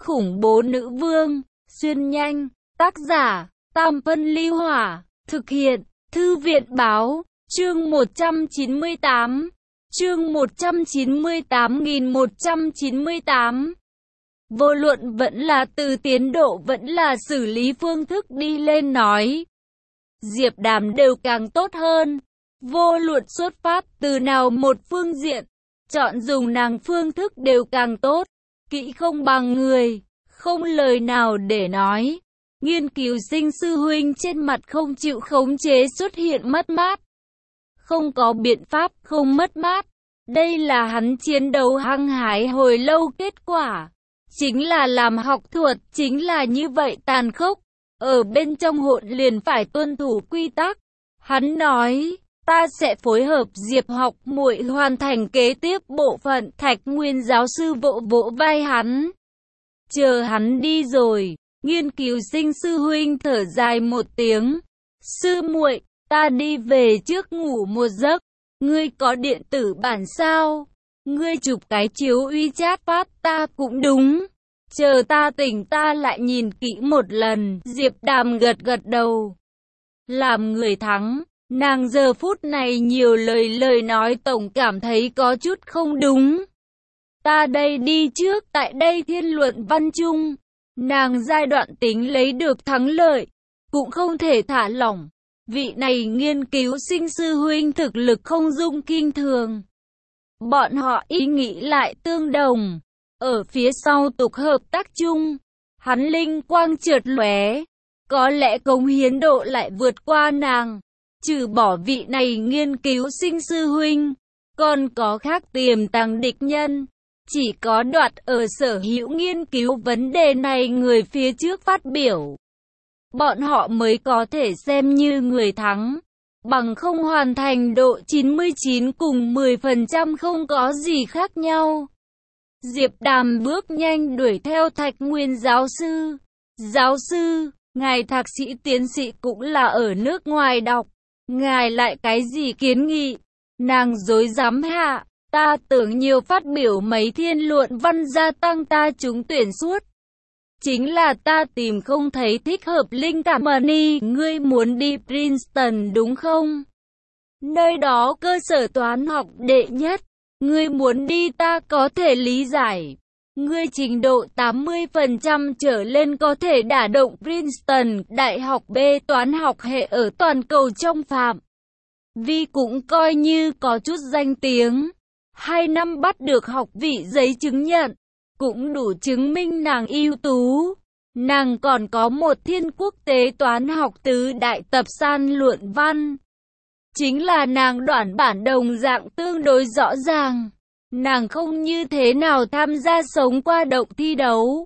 khủng bố nữ vương, xuyên nhanh, tác giả, Tam Phân Ly Hỏa, thực hiện, Thư viện Báo, chương 198, chương 198.198. Vô luận vẫn là từ tiến độ vẫn là xử lý phương thức đi lên nói. Diệp Đàm đều càng tốt hơn. Vô luận xuất phát từ nào một phương diện, chọn dùng nàng phương thức đều càng tốt. Kỹ không bằng người, không lời nào để nói. Nghiên cứu sinh sư huynh trên mặt không chịu khống chế xuất hiện mất mát. Không có biện pháp không mất mát. Đây là hắn chiến đấu hăng hái hồi lâu kết quả. Chính là làm học thuật, chính là như vậy tàn khốc. Ở bên trong hỗn liền phải tuân thủ quy tắc. Hắn nói, ta sẽ phối hợp Diệp học muội hoàn thành kế tiếp bộ phận. Thạch Nguyên giáo sư vỗ vỗ vai hắn. Chờ hắn đi rồi, nghiên cứu sinh sư huynh thở dài một tiếng. Sư muội, ta đi về trước ngủ một giấc. Ngươi có điện tử bản sao? Ngươi chụp cái chiếu WeChat phát ta cũng đúng. Chờ ta tỉnh ta lại nhìn kỹ một lần. Diệp Đàm gật gật đầu. Làm người thắng, nàng giờ phút này nhiều lời nói tổng cảm thấy có chút không đúng. Ta đây đi trước, tại đây thiên luận văn chung. Nàng giai đoạn tính lấy được thắng lợi, cũng không thể thả lỏng. Vị này nghiên cứu sinh sư huynh thực lực không dung kinh thường. Bọn họ ý nghĩ lại tương đồng. Ở phía sau tục hợp tác chung, hắn linh quang chợt lóe, có lẽ cống hiến độ lại vượt qua nàng. Trừ bỏ vị này nghiên cứu sinh sư huynh, còn có khác tiềm tàng địch nhân. Chỉ có đoạt ở sở hữu nghiên cứu vấn đề này người phía trước phát biểu, bọn họ mới có thể xem như người thắng. Bằng không hoàn thành độ 99 cùng 10% không có gì khác nhau. Diệp Đàm bước nhanh đuổi theo Thạch Nguyên giáo sư. Giáo sư, ngài thạc sĩ tiến sĩ cũng là ở nước ngoài đọc. Ngài lại cái gì kiến nghị? Nàng dối dám hạ. Ta tưởng nhiều phát biểu mấy thiên luận văn gia tăng ta trúng tuyển suốt. Chính là ta tìm không thấy thích hợp linh cảm. Money, ngươi muốn đi Princeton đúng không? Nơi đó cơ sở toán học đệ nhất. Ngươi muốn đi ta có thể lý giải. Ngươi trình độ 80% trở lên có thể đả động Princeton, đại học B toán học hệ ở toàn cầu trong phạm vi cũng coi như có chút danh tiếng. 2 năm bắt được học vị giấy chứng nhận, cũng đủ chứng minh nàng ưu tú. Nàng còn có một thiên quốc tế toán học tứ đại tập san luận văn. Chính là nàng đoạn bản đồng dạng tương đối rõ ràng. Nàng không như thế nào tham gia sống qua động thi đấu.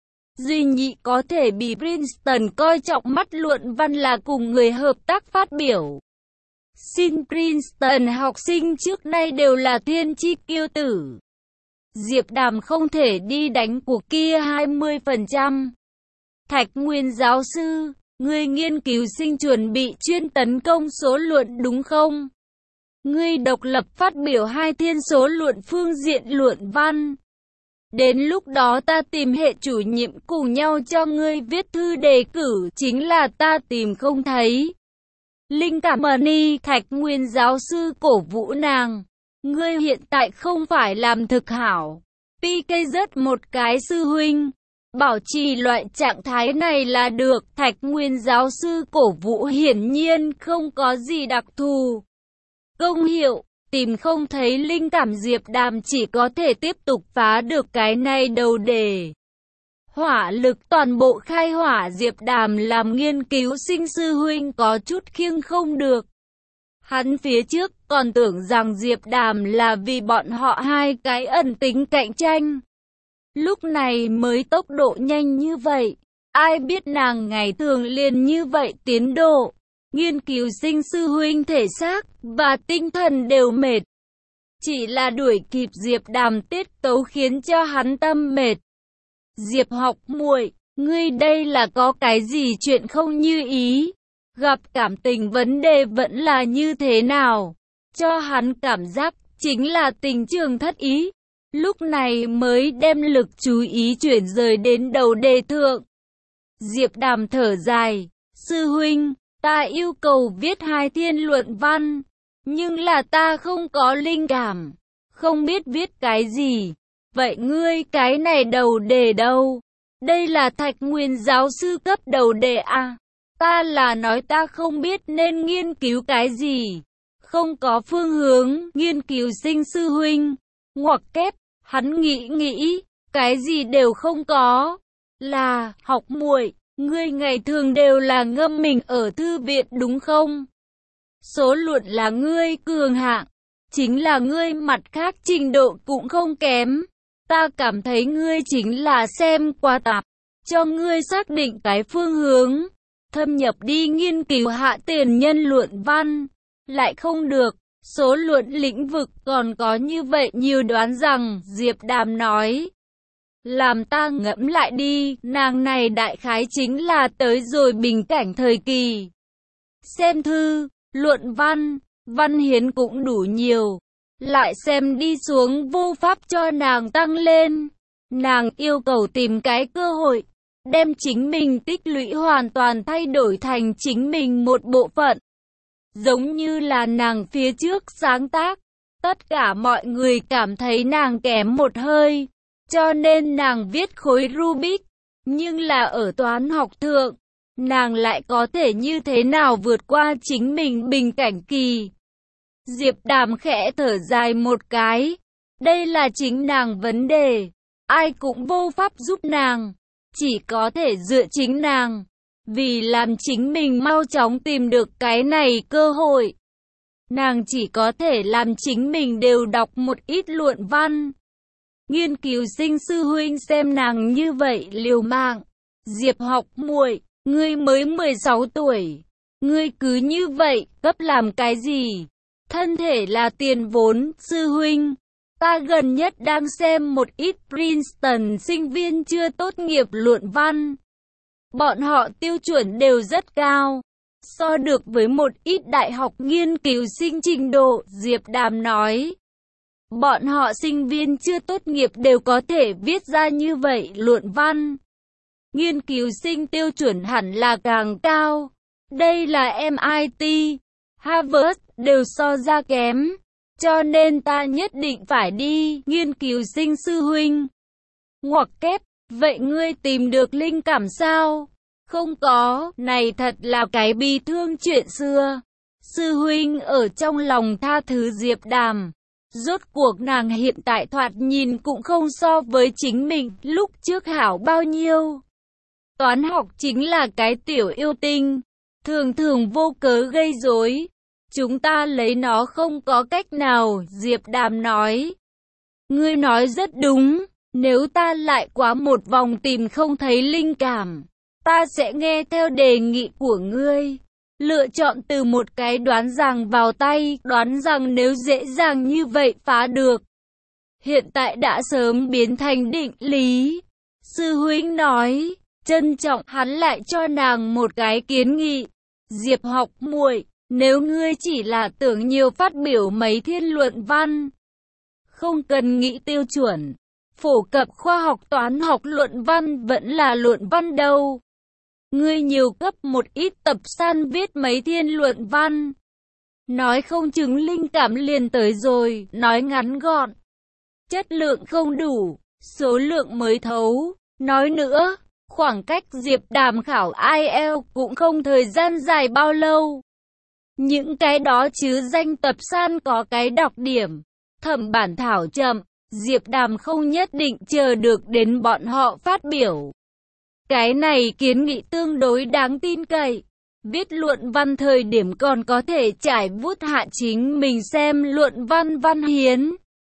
Duy nhị có thể bị Princeton coi trọng mắt luận văn là cùng người hợp tác phát biểu. Xin Princeton học sinh trước nay đều là thiên chi kiêu tử. Diệp Đàm không thể đi đánh cuộc kia 20%. Thạch Nguyên giáo sư, ngươi nghiên cứu sinh chuẩn bị chuyên tấn công số luận đúng không? Ngươi độc lập phát biểu 2 thiên số luận phương diện luận văn. Đến lúc đó ta tìm hệ chủ nhiệm cùng nhau cho ngươi viết thư đề cử, chính là ta tìm không thấy. Linh cảm Money, Thạch Nguyên giáo sư cổ vũ nàng. Ngươi hiện tại không phải làm thực hảo. PK rất một cái sư huynh. Bảo trì loại trạng thái này là được. Thạch Nguyên giáo sư cổ vũ hiển nhiên không có gì đặc thù. Công hiệu, tìm không thấy linh cảm. Diệp Đàm chỉ có thể tiếp tục phá được cái này đầu đề. Hỏa lực toàn bộ khai hỏa. Diệp Đàm làm nghiên cứu sinh sư huynh có chút khiêng không được. Hắn phía trước còn tưởng rằng Diệp Đàm là vì bọn họ hai cái ẩn tính cạnh tranh. Lúc này mới tốc độ nhanh như vậy. Ai biết nàng ngày thường liền như vậy tiến độ. Nghiên cứu sinh sư huynh thể xác và tinh thần đều mệt. Chỉ là đuổi kịp Diệp Đàm tiết tấu khiến cho hắn tâm mệt. Diệp học muội, ngươi đây là có cái gì chuyện không như ý? Gặp cảm tình vấn đề vẫn là như thế nào? Cho hắn cảm giác chính là tình trường thất ý. lúc này mới đem lực chú ý chuyển rời đến đầu đề thượng. Diệp Đàm thở dài, sư huynh, ta yêu cầu viết 2 thiên luận văn, nhưng là ta không có linh cảm, không biết viết cái gì. Vậy ngươi cái này đầu đề đâu? Đây là Thạch Nguyên giáo sư cấp đầu đề à? Ta là nói ta không biết nên nghiên cứu cái gì. Không có phương hướng, nghiên cứu sinh sư huynh. Ngoặc kép, hắn nghĩ, cái gì đều không có. Là, học muội, ngươi ngày thường đều là ngâm mình ở thư viện đúng không? Số luận là ngươi cường hạng, chính là ngươi mặt khác trình độ cũng không kém. Ta cảm thấy ngươi chính là xem qua tạp, cho ngươi xác định cái phương hướng, thâm nhập đi nghiên cứu hạ tiền nhân luận văn, lại không được, số luận lĩnh vực còn có như vậy nhiều đoán rằng, Diệp Đàm nói. Làm ta ngẫm lại đi, nàng này đại khái chính là tới rồi bình cảnh thời kỳ. Xem thư, luận văn, văn hiến cũng đủ nhiều. Lại xem đi xuống vô pháp cho nàng tăng lên. Nàng yêu cầu tìm cái cơ hội, đem chính mình tích lũy hoàn toàn thay đổi thành chính mình một bộ phận. Giống như là nàng phía trước sáng tác, tất cả mọi người cảm thấy nàng kém một hơi, cho nên nàng viết khối Rubik. Nhưng là ở toán học thượng, nàng lại có thể như thế nào vượt qua chính mình bình cảnh kỳ. Diệp Đàm khẽ thở dài một cái. Đây là chính nàng vấn đề. Ai cũng vô pháp giúp nàng. Chỉ có thể dựa chính nàng. Vì làm chính mình mau chóng tìm được cái này cơ hội. Nàng chỉ có thể làm chính mình đều đọc một ít luận văn. Nghiên cứu sinh sư huynh xem nàng như vậy liều mạng. Diệp học muội, ngươi mới 16 tuổi. Ngươi cứ như vậy, cấp làm cái gì? Thân thể là tiền vốn, sư huynh. Ta gần nhất đang xem một ít Princeton sinh viên chưa tốt nghiệp luận văn. Bọn họ tiêu chuẩn đều rất cao. So được với một ít đại học nghiên cứu sinh trình độ, Diệp Đàm nói. Bọn họ sinh viên chưa tốt nghiệp đều có thể viết ra như vậy luận văn. Nghiên cứu sinh tiêu chuẩn hẳn là càng cao. Đây là MIT, Harvard đều so ra kém. Cho nên ta nhất định phải đi nghiên cứu sinh sư huynh. Ngoặc kép, vậy ngươi tìm được linh cảm sao? Không có, này thật là cái bi thương chuyện xưa. Sư huynh ở trong lòng tha thứ Diệp Đàm. Rốt cuộc nàng hiện tại thoạt nhìn cũng không so với chính mình lúc trước hảo bao nhiêu. Toán học chính là cái tiểu yêu tinh, thường thường vô cớ gây rối. Chúng ta lấy nó không có cách nào, Diệp Đàm nói. Ngươi nói rất đúng, nếu ta lại quá một vòng tìm không thấy linh cảm, ta sẽ nghe theo đề nghị của ngươi. Lựa chọn từ một cái đoán rằng vào tay, đoán rằng nếu dễ dàng như vậy phá được. Hiện tại đã sớm biến thành định lý. Sư huynh nói, trân trọng hắn lại cho nàng một cái kiến nghị. Diệp học muội, nếu ngươi chỉ là tưởng nhiều phát biểu mấy thiên luận văn, không cần nghĩ tiêu chuẩn, phổ cập khoa học toán học luận văn vẫn là luận văn đâu. Ngươi nhiều cấp một ít tập san viết mấy thiên luận văn. Nói không chừng linh cảm liền tới rồi, nói ngắn gọn. Chất lượng không đủ, số lượng mới thấu. Nói nữa, khoảng cách Diệp Đàm khảo IELTS cũng không thời gian dài bao lâu. Những cái đó chứ danh tập san có cái đọc điểm, thẩm bản thảo chậm, Diệp Đàm không nhất định chờ được đến bọn họ phát biểu. Cái này kiến nghị tương đối đáng tin cậy. Viết luận văn thời điểm còn có thể trải bút hạ chính mình xem luận văn văn hiến.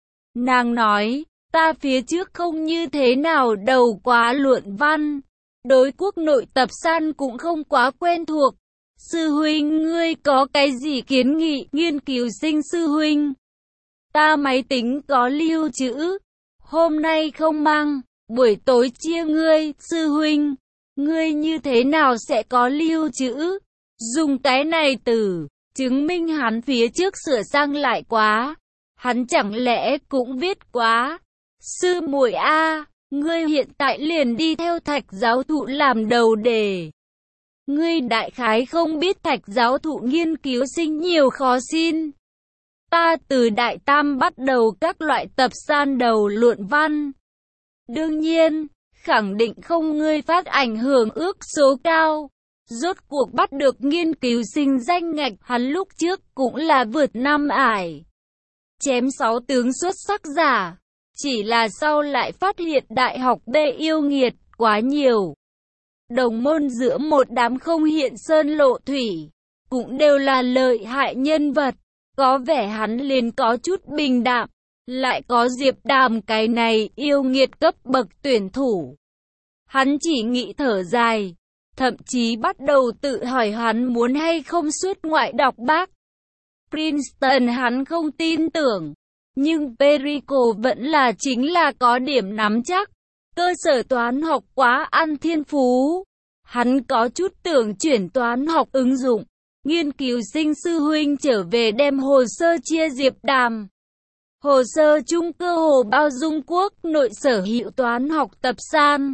Nàng nói, ta phía trước không như thế nào đầu quá luận văn. Đối quốc nội tập san cũng không quá quen thuộc. Sư huynh ngươi có cái gì kiến nghị nghiên cứu sinh sư huynh? Ta máy tính có lưu trữ. Hôm nay không mang, buổi tối chia ngươi, sư huynh. Ngươi như thế nào sẽ có lưu trữ? Dùng cái này từ, chứng minh hắn phía trước sửa sang lại quá. Hắn chẳng lẽ cũng viết quá. Sư muội a, ngươi hiện tại liền đi theo Thạch giáo thụ làm đầu đề. Ngươi đại khái không biết Thạch giáo thụ nghiên cứu sinh nhiều khó xin. Ta từ đại tam bắt đầu các loại tập san đầu luận văn. Đương nhiên, khẳng định không ngươi phát ảnh hưởng ước số cao. Rốt cuộc bắt được nghiên cứu sinh danh ngạch, hắn lúc trước cũng là vượt năm ải. Chém 6 tướng xuất sắc giả. Chỉ là sau lại phát hiện đại học B yêu nghiệt quá nhiều. Đồng môn giữa một đám không hiện sơn lộ thủy, cũng đều là lợi hại nhân vật. Có vẻ hắn liền có chút bình đạm, lại có Diệp Đàm cái này yêu nghiệt cấp bậc tuyển thủ. Hắn chỉ nghĩ thở dài, thậm chí bắt đầu tự hỏi hắn muốn hay không xuất ngoại đọc bác. Princeton hắn không tin tưởng, nhưng Perico vẫn là chính là có điểm nắm chắc. Cơ sở toán học quá ăn thiên phú. Hắn có chút tưởng chuyển toán học ứng dụng. Nghiên cứu sinh sư huynh trở về đem hồ sơ chia Diệp Đàm. Hồ sơ chung cơ hồ bao dung quốc nội sở hữu toán học tập san.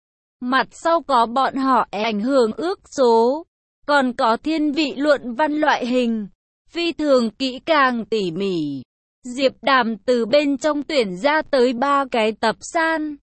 Mặt sau có bọn họ ảnh hưởng ước số, còn có thiên vị luận văn loại hình, phi thường kỹ càng tỉ mỉ. Diệp Đàm từ bên trong tuyển ra tới 3 cái tập san.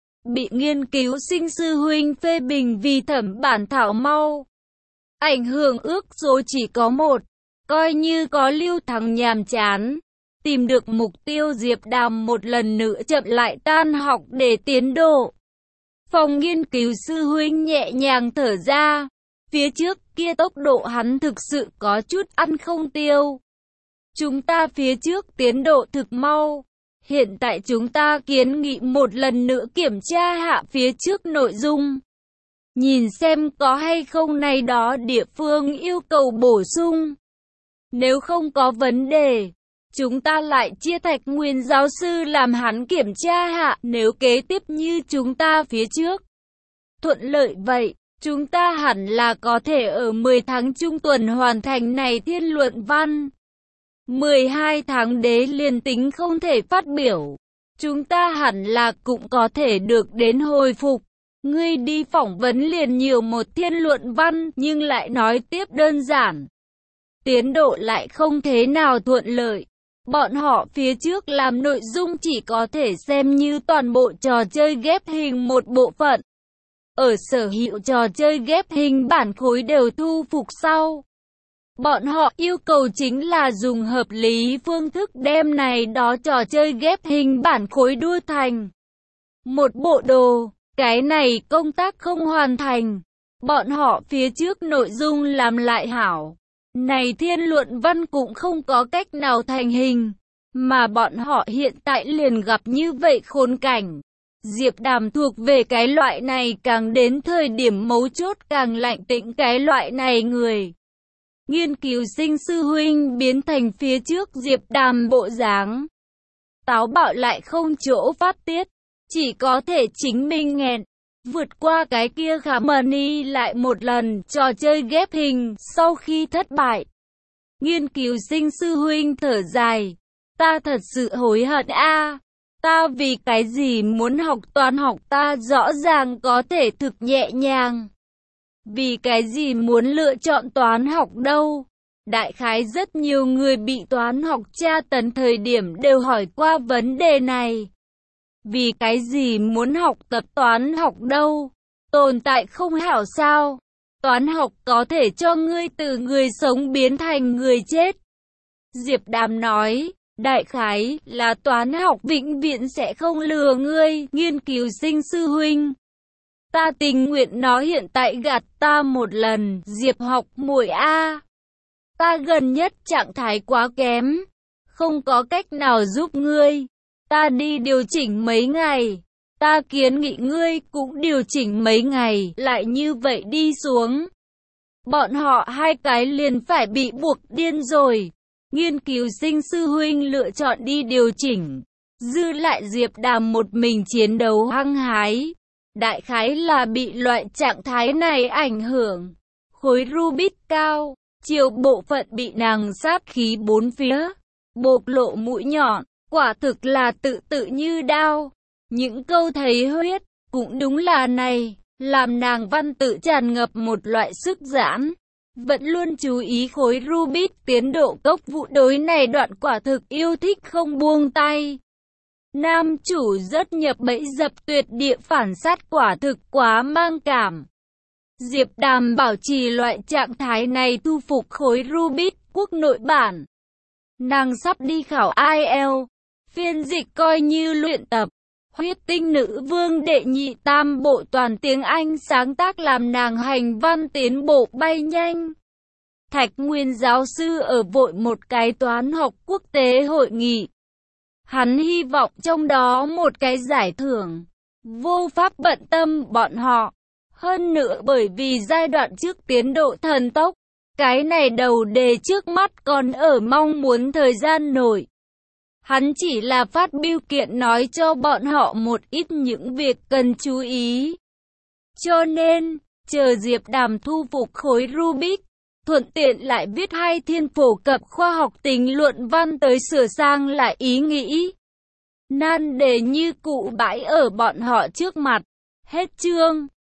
Bị nghiên cứu sinh sư huynh phê bình vì thẩm bản thảo mau. Ảnh hưởng ước số chỉ có 1, coi như có Lưu Thắng nhàm chán. Tìm được mục tiêu Diệp Đàm một lần nữa chậm lại tan học để tiến độ. Phòng nghiên cứu sư huynh nhẹ nhàng thở ra. Phía trước kia tốc độ hắn thực sự có chút ăn không tiêu. Chúng ta phía trước tiến độ thực mau. Hiện tại chúng ta kiến nghị một lần nữa kiểm tra hạ phía trước nội dung. Nhìn xem có hay không này đó địa phương yêu cầu bổ sung. Nếu không có vấn đề, chúng ta lại chia Thạch Nguyên giáo sư làm hắn kiểm tra hạ. Nếu kế tiếp như chúng ta phía trước thuận lợi vậy, chúng ta hẳn là có thể ở 10 tháng trung tuần hoàn thành này thiên luận văn. 12 tháng đế liền tính không thể phát biểu, chúng ta hẳn là cũng có thể được đến hồi phục. Ngươi đi phỏng vấn liền nhiều một thiên luận văn nhưng lại nói tiếp đơn giản. Tiến độ lại không thế nào thuận lợi. Bọn họ phía trước làm nội dung chỉ có thể xem như toàn bộ trò chơi ghép hình một bộ phận. Ở sở hữu trò chơi ghép hình bản khối đều thu phục sau. Bọn họ yêu cầu chính là dùng hợp lý phương thức đem này đó trò chơi ghép hình bản khối đua thành một bộ đồ. Cái này công tác không hoàn thành. Bọn họ phía trước nội dung làm lại hảo. Này thiên luận văn cũng không có cách nào thành hình. Mà bọn họ hiện tại liền gặp như vậy khốn cảnh. Diệp Đàm thuộc về cái loại này càng đến thời điểm mấu chốt càng lạnh tĩnh cái loại này người. Nghiên cứu sinh sư huynh biến thành phía trước Diệp Đàm bộ dáng. Táo bạo lại không chỗ phát tiết. Chỉ có thể chính mình nghẹn. Vượt qua cái kia khả money lại một lần trò chơi ghép hình sau khi thất bại. Nghiên cứu sinh sư huynh thở dài. Ta thật sự hối hận a. Ta vì cái gì muốn học toán học ta rõ ràng có thể thực nhẹ nhàng. Vì cái gì muốn lựa chọn toán học đâu? Đại khái rất nhiều người bị toán học tra tấn thời điểm đều hỏi qua vấn đề này. Vì cái gì muốn học tập toán học đâu? Tồn tại không hảo sao? Toán học có thể cho ngươi từ người sống biến thành người chết. Diệp Đàm nói, đại khái là toán học vĩnh viễn sẽ không lừa ngươi, nghiên cứu sinh sư huynh. Ta tình nguyện nó hiện tại gạt ta một lần, Diệp học muội a. Ta gần nhất trạng thái quá kém, không có cách nào giúp ngươi. Ta đi điều chỉnh mấy ngày. Ta kiến nghị ngươi cũng điều chỉnh mấy ngày, lại như vậy đi xuống. Bọn họ hai cái liền phải bị buộc điên rồi. Nghiên cứu sinh sư huynh lựa chọn đi điều chỉnh. Dư lại Diệp Đàm một mình chiến đấu hăng hái. Đại khái là bị loại trạng thái này ảnh hưởng. Khối Rubik cao, chiều bộ phận bị nàng sát khí bốn phía. Bộc lộ mũi nhọn, quả thực là tự như đao. Những câu thấy huyết, cũng đúng là này, làm nàng văn tự tràn ngập một loại sức giãn. Vẫn luôn chú ý khối Rubik tiến độ cốc vụ đối này đoạn quả thực yêu thích không buông tay. Nam chủ rất nhập bẫy dập tuyệt địa phản sát quả thực quá mang cảm. Diệp Đàm bảo trì loại trạng thái này thu phục khối Rubik quốc nội bản. Nàng sắp đi khảo IELTS, phiên dịch coi như luyện tập. Huyết tinh nữ vương đệ nhị tam bộ toàn tiếng Anh sáng tác làm nàng hành văn tiến bộ bay nhanh. Thạch Nguyên giáo sư ở vội một cái toán học quốc tế hội nghị. Hắn hy vọng trong đó một cái giải thưởng. Vô pháp bận tâm bọn họ. Hơn nữa bởi vì giai đoạn trước tiến độ thần tốc. Cái này đầu đề trước mắt còn ở mong muốn thời gian nổi. Hắn chỉ là phát biểu kiện nói cho bọn họ một ít những việc cần chú ý. Cho nên, chờ Diệp Đàm thu phục khối Rubik, thuận tiện lại viết hai thiên phổ cập khoa học tính luận văn tới sửa sang lại ý nghĩ. Nan đề như cụ bãi ở bọn họ trước mặt. Hết chương.